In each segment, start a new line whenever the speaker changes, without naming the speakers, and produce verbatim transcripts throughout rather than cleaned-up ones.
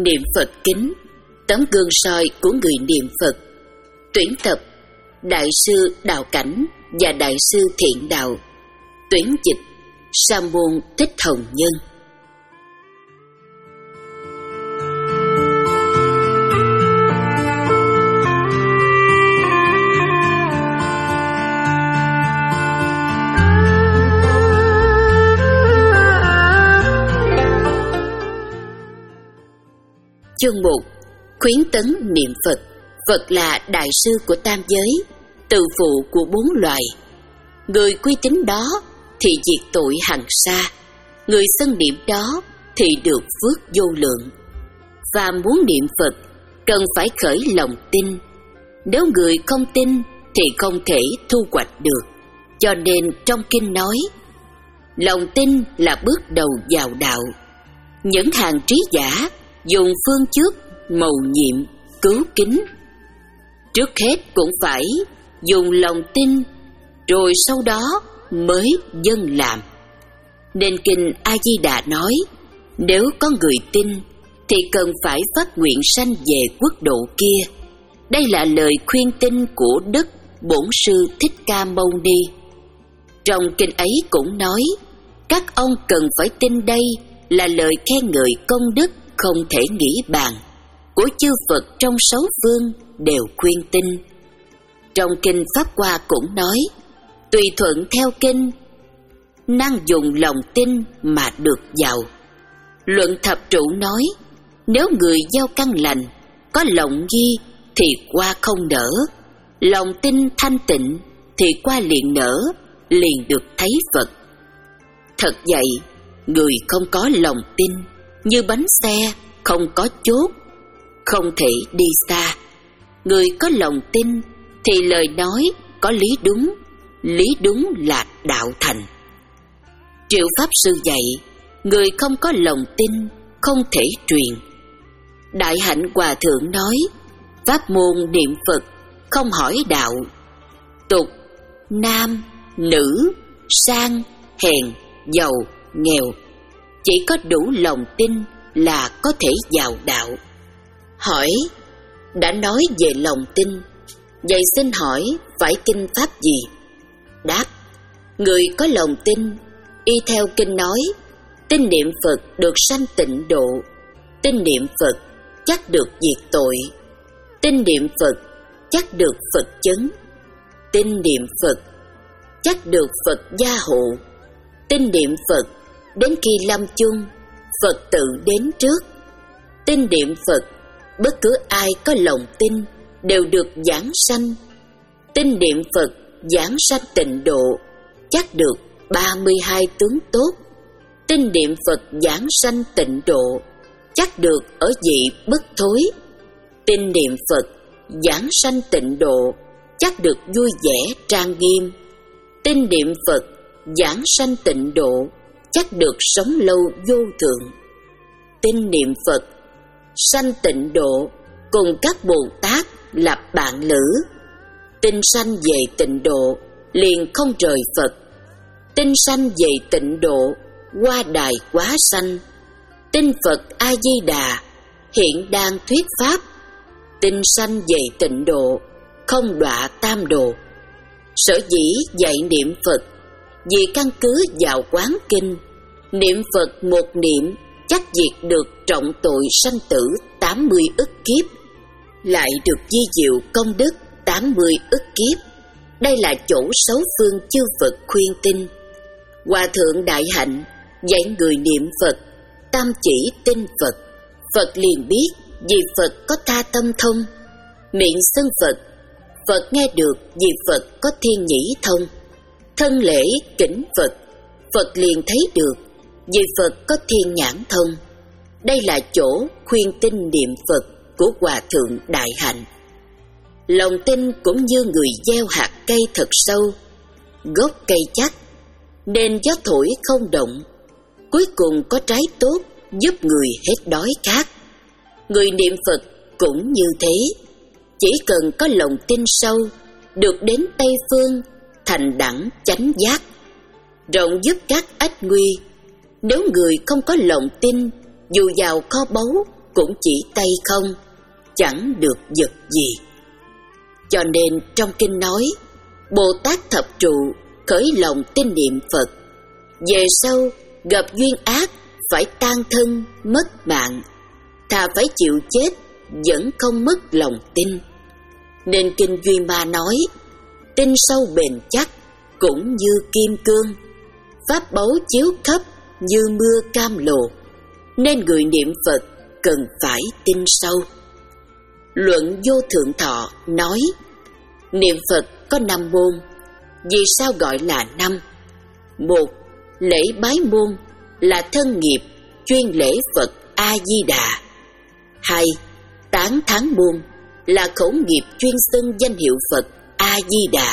Niệm Phật kính, tấm gương soi của người niệm Phật. Tuyển tập Đại sư Đạo Cảnh và Đại sư Thiện Đạo. Tuyển dịch Sa môn Thích Hồng Nhân. Chương một. Khuyến tấn niệm Phật. Phật là đại sư của tam giới, từ phụ của bốn loài. Người quy tín đó thì diệt tội hằng sa, người xưng niệm đó thì được phước vô lượng. Và muốn niệm Phật cần phải khởi lòng tin. Nếu người không tin thì không thể thu hoạch được. Cho nên trong kinh nói, lòng tin là bước đầu vào đạo. Những hàng trí giả dùng phương trước mầu nhiệm cứu kính. Trước hết cũng phải dùng lòng tin, rồi sau đó mới dâng làm. Nên kinh A Di Đà nói, nếu có người tin thì cần phải phát nguyện sanh về quốc độ kia. Đây là lời khuyên tin của Đức Bổn Sư Thích Ca Mâu Ni. Trong kinh ấy cũng nói, các ông cần phải tin đây là lời khen ngợi công đức không thể nghĩ bàn của chư Phật trong sáu phương đều khuyên tin. Trong kinh Pháp Hoa cũng nói, tùy thuận theo kinh, năng dùng lòng tin mà được giàu. Luận Thập Trụ nói, nếu người gieo căn lành, có lòng nghi thì qua không nở, lòng tin thanh tịnh thì qua liền nở, liền được thấy Phật. Thật vậy, người không có lòng tin như bánh xe không có chốt, không thể đi xa. Người có lòng tin thì lời nói có lý đúng, lý đúng là đạo thành. Triệu Pháp Sư dạy, người không có lòng tin không thể truyền. Đại Hạnh Hòa Thượng nói, pháp môn niệm Phật không hỏi đạo, tục, nam, nữ, sang, hèn, giàu, nghèo, chỉ có đủ lòng tin là có thể vào đạo. Hỏi, đã nói về lòng tin, vậy xin hỏi phải kinh pháp gì? Đáp, người có lòng tin, y theo kinh nói, tin niệm Phật được sanh tịnh độ, tin niệm Phật chắc được diệt tội, tin niệm Phật chắc được Phật chấn, tin niệm Phật chắc được Phật gia hộ, tin niệm Phật đến khi lâm chung Phật tự đến trước, tin niệm Phật bất cứ ai có lòng tin đều được giảng sanh, tin niệm Phật giảng sanh tịnh độ chắc được ba mươi hai tướng tốt, tin niệm Phật giảng sanh tịnh độ chắc được ở vị bất thối, tin niệm Phật giảng sanh tịnh độ chắc được vui vẻ trang nghiêm, tin niệm Phật giảng sanh tịnh độ chắc được sống lâu vô thượng. Tin niệm Phật sanh tịnh độ cùng các Bồ Tát là bạn lữ, tin sanh về tịnh độ liền không rời Phật, tin sanh về tịnh độ qua đài quá sanh, tin Phật A Di Đà hiện đang thuyết pháp, tin sanh về tịnh độ không đọa tam đồ. Sở dĩ dạy niệm Phật vì căn cứ vào quán kinh, niệm Phật một niệm chắc diệt được trọng tội sanh tử tám mươi ức kiếp, lại được di diệu công đức tám mươi ức kiếp. Đây là chỗ sáu phương chư Phật khuyên tin. Hòa Thượng Đại Hạnh dạy người niệm Phật, tam chỉ tin Phật, Phật liền biết vì Phật có tha tâm thông. Miệng xưng Phật, Phật nghe được vì Phật có thiên nhĩ thông. Thân lễ kính Phật, Phật liền thấy được vì Phật có thiên nhãn thông. Đây là chỗ khuyên tin niệm Phật của Hòa Thượng Đại Hạnh. Lòng tin cũng như người gieo hạt cây thật sâu, gốc cây chắc, nên gió thổi không động, cuối cùng có trái tốt giúp người hết đói khát. Người niệm Phật cũng như thế, chỉ cần có lòng tin sâu, được đến Tây Phương, thành đẳng chánh giác, rộng giúp các ách nguy. Nếu người không có lòng tin, dù giàu kho báu cũng chỉ tay không, chẳng được vật gì. Cho nên trong kinh nói, Bồ Tát thập trụ khởi lòng tin niệm Phật, về sau gặp duyên ác phải tan thân mất mạng, thà phải chịu chết vẫn không mất lòng tin. Nên kinh Duy Ma nói, tin sâu bền chắc cũng như kim cương, pháp báu chiếu khắp như mưa cam lồ, nên người niệm Phật cần phải tin sâu. Luận Vô Thượng Thọ nói, niệm Phật có năm môn. Vì sao gọi là năm? Một, lễ bái môn là thân nghiệp chuyên lễ Phật A-di-đà. Hai, tán thán môn là khẩu nghiệp chuyên xưng danh hiệu Phật A-di-đà.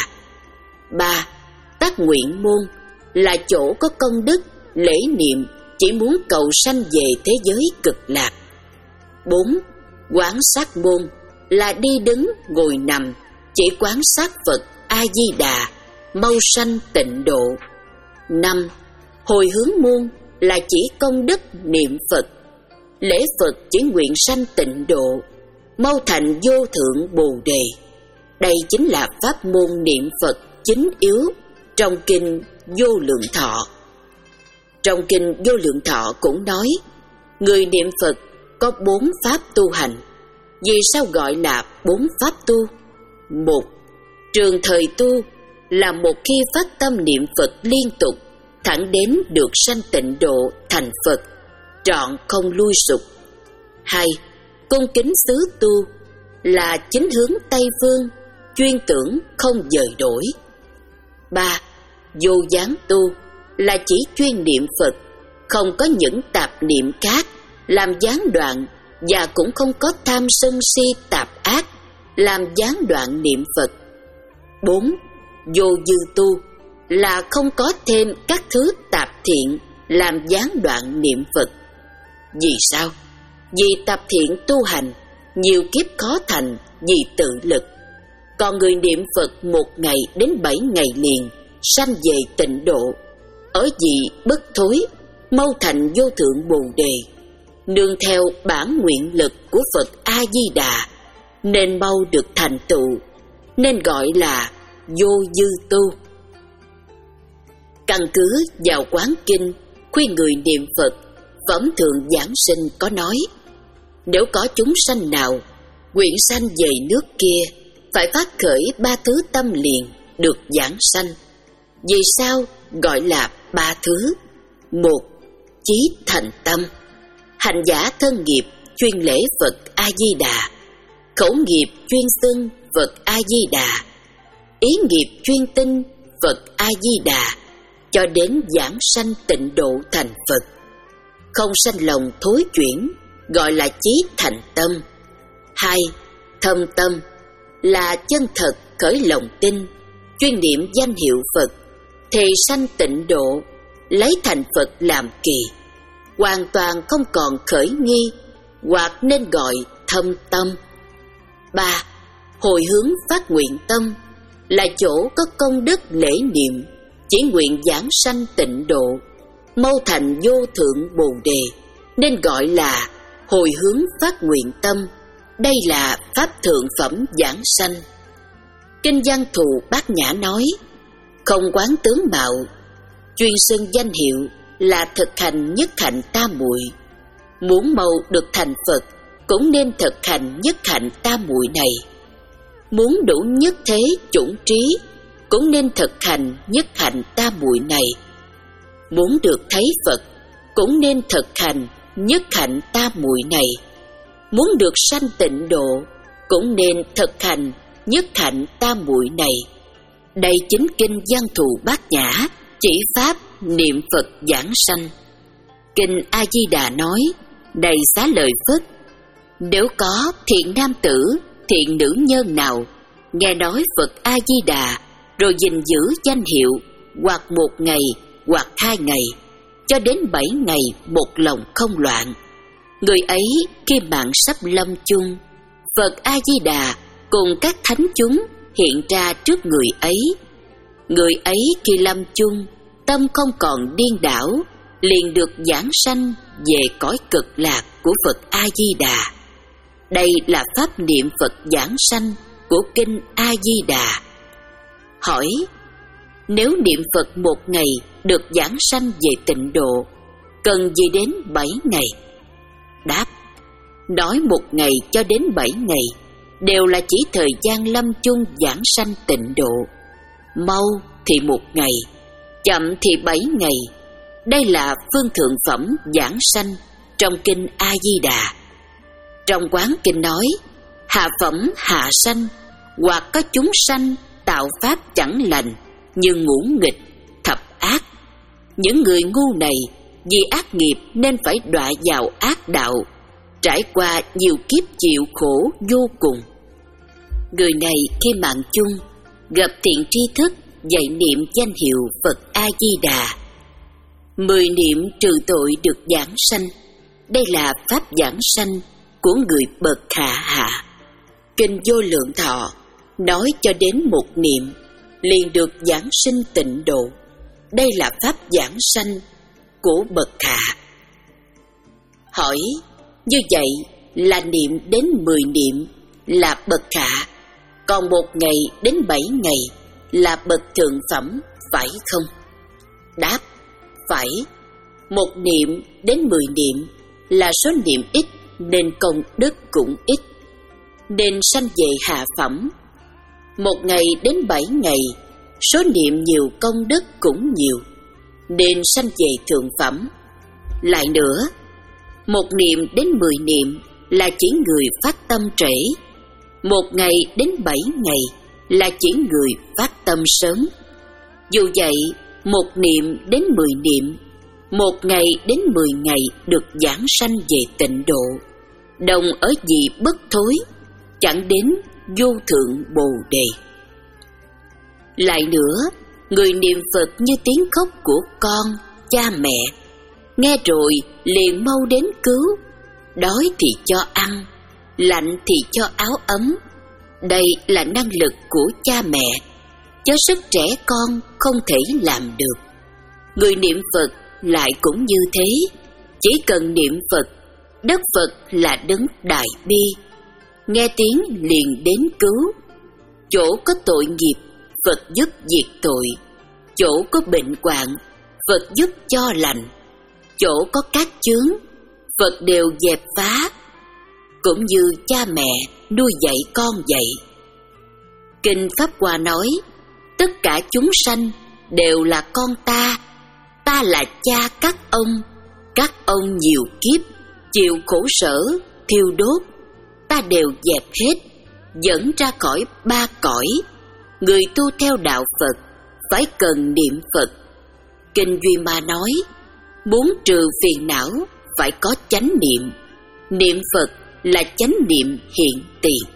Ba, tác nguyện môn là chỗ có công đức lễ niệm chỉ muốn cầu sanh về thế giới cực lạc. Bốn, quán sát môn là đi đứng ngồi nằm chỉ quán sát Phật A-di-đà, mau sanh tịnh độ. Năm, hồi hướng môn là chỉ công đức niệm Phật, lễ Phật chỉ nguyện sanh tịnh độ, mau thành vô thượng Bồ Đề. Đây chính là pháp môn niệm Phật chính yếu trong kinh Vô Lượng Thọ. Trong kinh Vô Lượng Thọ cũng nói, người niệm Phật có bốn pháp tu hành. Vì sao gọi là bốn pháp tu? Một, trường thời tu là một khi phát tâm niệm Phật liên tục, thẳng đến được sanh tịnh độ thành Phật, trọn không lui sụp. Hai, cung kính xứ tu là chính hướng Tây Phương, chuyên tưởng không dời đổi. Ba, vô gián tu là chỉ chuyên niệm Phật, không có những tạp niệm khác làm gián đoạn, và cũng không có tham sân si tạp ác làm gián đoạn niệm Phật. Bốn, vô dư tu là không có thêm các thứ tạp thiện làm gián đoạn niệm Phật. Vì sao? Vì tạp thiện tu hành nhiều kiếp khó thành vì tự lực. Còn người niệm Phật một ngày đến bảy ngày liền sanh về tịnh độ, ở vị bất thối, mau thành vô thượng Bồ Đề, nương theo bản nguyện lực của Phật A-di-đà nên mau được thành tựu, nên gọi là vô dư tu. Căn cứ vào quán kinh khuyên người niệm Phật, Phẩm Thượng Giảng Sinh có nói, nếu có chúng sanh nào nguyện sanh về nước kia, phải phát khởi ba thứ tâm liền được giảng sanh. Vì sao gọi là ba thứ? Một, chí thành tâm. Hành giả thân nghiệp chuyên lễ Phật A-di-đà, khẩu nghiệp chuyên xưng Phật A-di-đà, ý nghiệp chuyên tin Phật A-di-đà, cho đến giảng sanh tịnh độ thành Phật, không sanh lòng thối chuyển, gọi là chí thành tâm. Hai, thâm tâm là chân thật khởi lòng tin, chuyên niệm danh hiệu Phật, thì sanh tịnh độ, lấy thành Phật làm kỳ, hoàn toàn không còn khởi nghi, hoặc nên gọi thâm tâm. Ba, hồi hướng phát nguyện tâm là chỗ có công đức lễ niệm chỉ nguyện giảng sanh tịnh độ, mau thành vô thượng Bồ Đề, nên gọi là hồi hướng phát nguyện tâm. Đây là pháp thượng phẩm giảng sanh. Kinh Văn Thù Bát Nhã nói, không quán tướng mạo, chuyên xưng danh hiệu là thực hành nhất hạnh tam muội. Muốn mau được thành Phật cũng nên thực hành nhất hạnh tam muội này. Muốn đủ nhất thế chủng trí cũng nên thực hành nhất hạnh tam muội này. Muốn được thấy Phật cũng nên thực hành nhất hạnh tam muội này. Muốn được sanh tịnh độ cũng nên thực hành nhất hạnh tam muội này. Đây chính kinh Văn Thù Bát Nhã chỉ pháp niệm Phật giảng sanh. Kinh A Di Đà nói, đầy xá lợi Phất, nếu có thiện nam tử, thiện nữ nhân nào nghe nói Phật A Di Đà rồi gìn giữ danh hiệu, hoặc một ngày hoặc hai ngày cho đến bảy ngày một lòng không loạn, người ấy khi mạng sắp lâm chung, Phật A Di Đà cùng các thánh chúng hiện ra trước người ấy. Người ấy khi lâm chung tâm không còn điên đảo, liền được giảng sanh về cõi cực lạc của Phật A-di-đà. Đây là pháp niệm Phật giảng sanh của kinh A-di-đà. Hỏi: nếu niệm Phật một ngày được giảng sanh về tịnh độ, cần gì đến bảy ngày? Đáp: nói một ngày cho đến bảy ngày đều là chỉ thời gian lâm chung giảng sanh tịnh độ. Mau thì một ngày, chậm thì bảy ngày. Đây là phương thượng phẩm giảng sanh trong kinh A-di-đà. Trong quán kinh nói: hạ phẩm hạ sanh, hoặc có chúng sanh tạo pháp chẳng lành như ngũ nghịch, thập ác. Những người ngu này vì ác nghiệp nên phải đọa vào ác đạo, trải qua nhiều kiếp chịu khổ vô cùng. Người này khi mạng chung gặp thiện tri thức dạy niệm danh hiệu Phật A-di-đà, mười niệm trừ tội được giảng sanh. Đây là pháp giảng sanh của người bậc hạ hạ. Kinh Vô Lượng Thọ nói cho đến một niệm liền được giảng sinh tịnh độ. Đây là pháp giảng sanh của bậc hạ. Hỏi: như vậy là niệm đến mười niệm là bậc hạ, còn một ngày đến bảy ngày là bậc thượng phẩm, phải không? Đáp: phải. Một niệm đến mười niệm là số niệm ít nên công đức cũng ít, nên sanh về hạ phẩm. Một ngày đến bảy ngày, số niệm nhiều công đức cũng nhiều, nên sanh về thượng phẩm. Lại nữa, một niệm đến mười niệm là chỉ người phát tâm trễ, một ngày đến bảy ngày là chỉ người phát tâm sớm. Dù vậy, một niệm đến mười niệm, một ngày đến mười ngày được giảng sanh về tịnh độ, đồng ở vị bất thối, chẳng đến vô thượng bồ đề. Lại nữa, người niệm Phật như tiếng khóc của con, cha mẹ, nghe rồi liền mau đến cứu, đói thì cho ăn, lạnh thì cho áo ấm. Đây là năng lực của cha mẹ, chớ sức trẻ con không thể làm được. Người niệm Phật lại cũng như thế, chỉ cần niệm Phật, đất Phật là đấng đại bi, nghe tiếng liền đến cứu. Chỗ có tội nghiệp, Phật giúp diệt tội. Chỗ có bệnh hoạn, Phật giúp cho lành. Chỗ có các chướng, Phật đều dẹp phá. Cũng như cha mẹ nuôi dạy con vậy. Kinh Pháp Hoa nói: tất cả chúng sanh đều là con ta, ta là cha các ông. Các ông nhiều kiếp chịu khổ sở, thiêu đốt, ta đều dẹp hết, dẫn ra khỏi ba cõi. Người tu theo đạo Phật phải cần niệm Phật. Kinh Duy Ma nói: muốn trừ phiền não phải có chánh niệm. Niệm Phật là chánh niệm hiện tiền.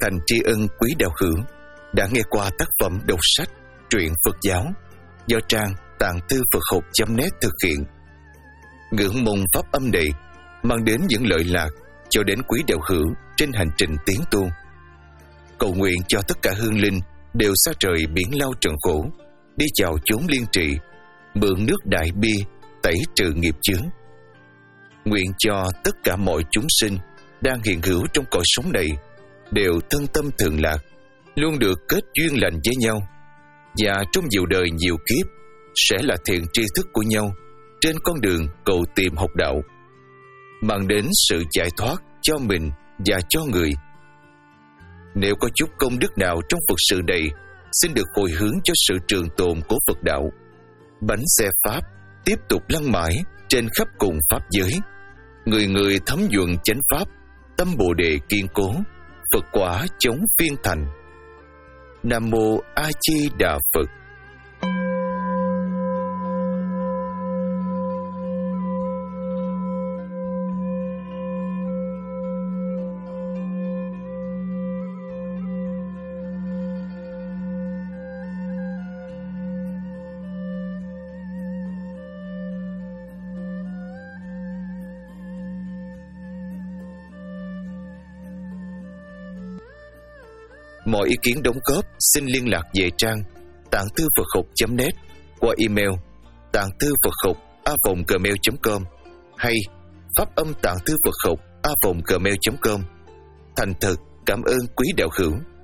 thành tri ân quý đạo hữu đã nghe qua tác phẩm đọc sách truyện Phật giáo do trang tạng thư Phật học chấm net thực hiện. Ngưỡng mong pháp âm này mang đến những lợi lạc cho đến quý đạo hữu trên hành trình tiến tu. Cầu nguyện cho tất cả hương linh đều xa trời biển lao trần khổ, đi chào chốn liên trị, mượn nước đại bi tẩy trừ nghiệp chướng. Nguyện cho tất cả mọi chúng sinh đang hiện hữu trong cõi sống này đều thân tâm thường lạc, luôn được kết duyên lành với nhau, và trong nhiều đời nhiều kiếp sẽ là thiện tri thức của nhau trên con đường cầu tìm học đạo, mang đến sự giải thoát cho mình và cho người. Nếu có chút công đức nào trong Phật sự này, xin được hồi hướng cho sự trường tồn của Phật đạo. Bánh xe Pháp tiếp tục lăn mãi trên khắp cùng Pháp giới. Người người thấm nhuận chánh Pháp, tâm Bồ Đề kiên cố, Phật quả chống phiên thành. Nam Mô A Di Đà Phật. Mọi ý kiến đóng góp xin liên lạc về trang tạng thư Phật học chấm net qua email tạng thư Phật học a vòng gmail chấm com hay pháp âm tạng thư Phật học a vòng gmail chấm com. Thành thật cảm ơn quý đạo hữu.